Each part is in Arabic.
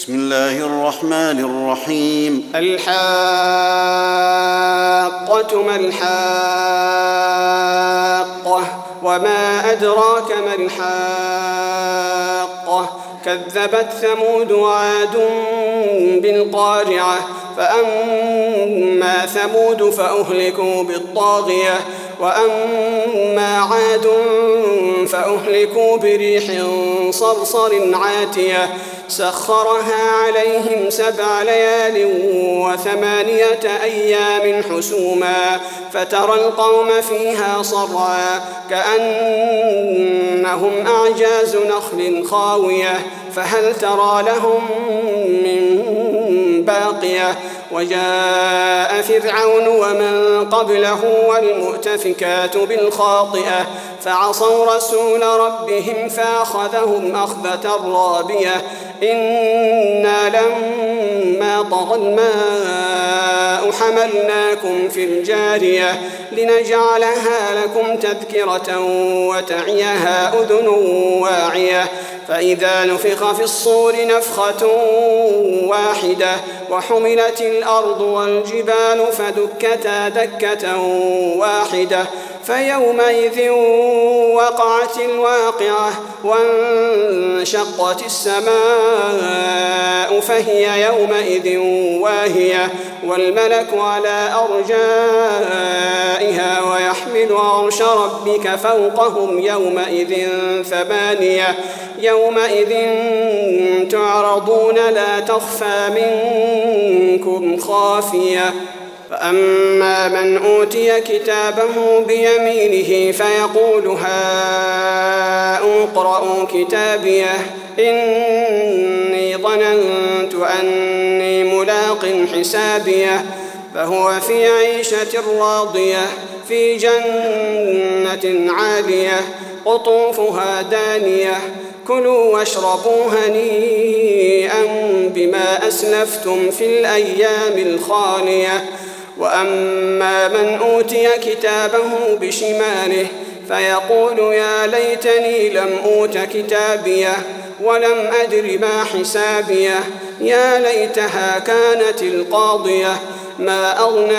بسم الله الرحمن الرحيم. الحاقة ما الحاقة وما أدراك ما الحاقة كذبت ثمود وعاد بالقارعة فأما ثمود فأهلكوا بالطاغية وأما عاد فأهلكوا بريح صرصر عاتية سخرها عليهم 7 ليال و8 أيام حسوما فترى القوم فيها صرعا كأنهم أعجاز نخل خاوية فهل ترى لهم من باقية وجاء فرعون ومن قبله والمؤتفكات بالخاطئة فعصوا رسول ربهم فأخذهم أخذة رابية إنا لما طغى الماء حملناكم في الجارية لنجعلها لكم تذكرة وتعيها أذن واعية فإذا نفخ في الصور نفخة واحدة وحملت الأرض والجبال فدكتا دكة واحدة فيومئذ وقعت الواقعة وانشقت السماء فهي يومئذ واهية والملك على أرجائها ويحمل عرش ربك فوقهم يومئذ 8 يومئذ تعرضون لا تخفى منكم خافية فأما من أوتي كتابه بيمينه فيقول هاؤم اقرءوا كتابيه إني ظننت أني ملاق حسابيه فهو في عيشة راضية في جنة عالية قطوفها دانية كلوا واشربوا هنيئا بما أسلفتم في الأيام الخالية وأما من أوتي كتابه بشماله فيقول يا ليتني لم أوت كتابيه ولم أدر ما حسابيه يا ليتها كانت القاضية ما أغنى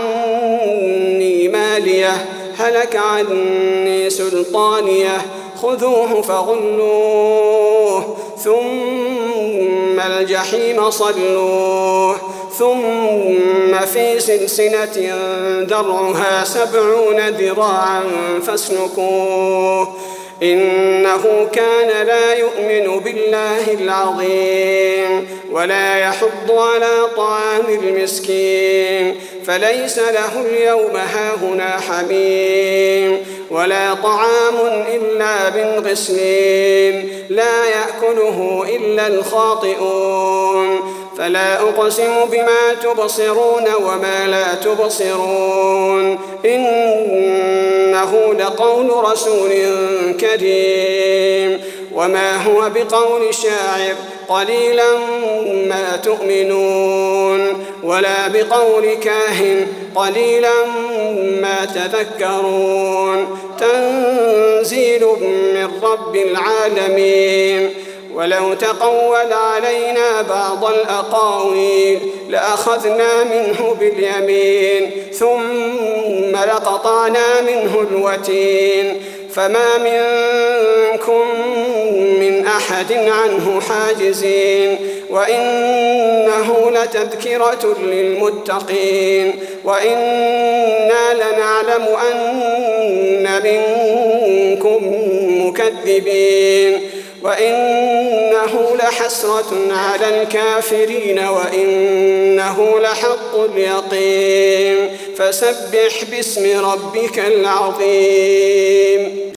عني ماليه هلك عني سلطانيه خذوه فغلوه ثم الجحيم صلوه ثم في سلسلة ذرعها 70 ذراعا فاسلكوه إنه كان لا يؤمن بالله العظيم ولا يحض على طعام المسكين فليس له اليوم هاهنا حميم ولا طعام إلا من غسلين لا يأكله إلا الخاطئون فلا أقسم بما تبصرون وما لا تبصرون إنه لقول رسول كريم وما هو بقول شاعر قليلا ما تؤمنون ولا بقول كاهن قليلا ما تذكرون تنزيل من رب العالمين ولو تقول علينا بعض الأقاويل لأخذنا منه باليمين ثم لقطعنا منه الوتين فما منكم من أحد عنه حاجزين وإنه لتذكرة للمتقين وإنا لنعلم أن منكم مكذبين وإنه لحسرة على الكافرين وإنه لحق اليقين فسبح باسم ربك العظيم.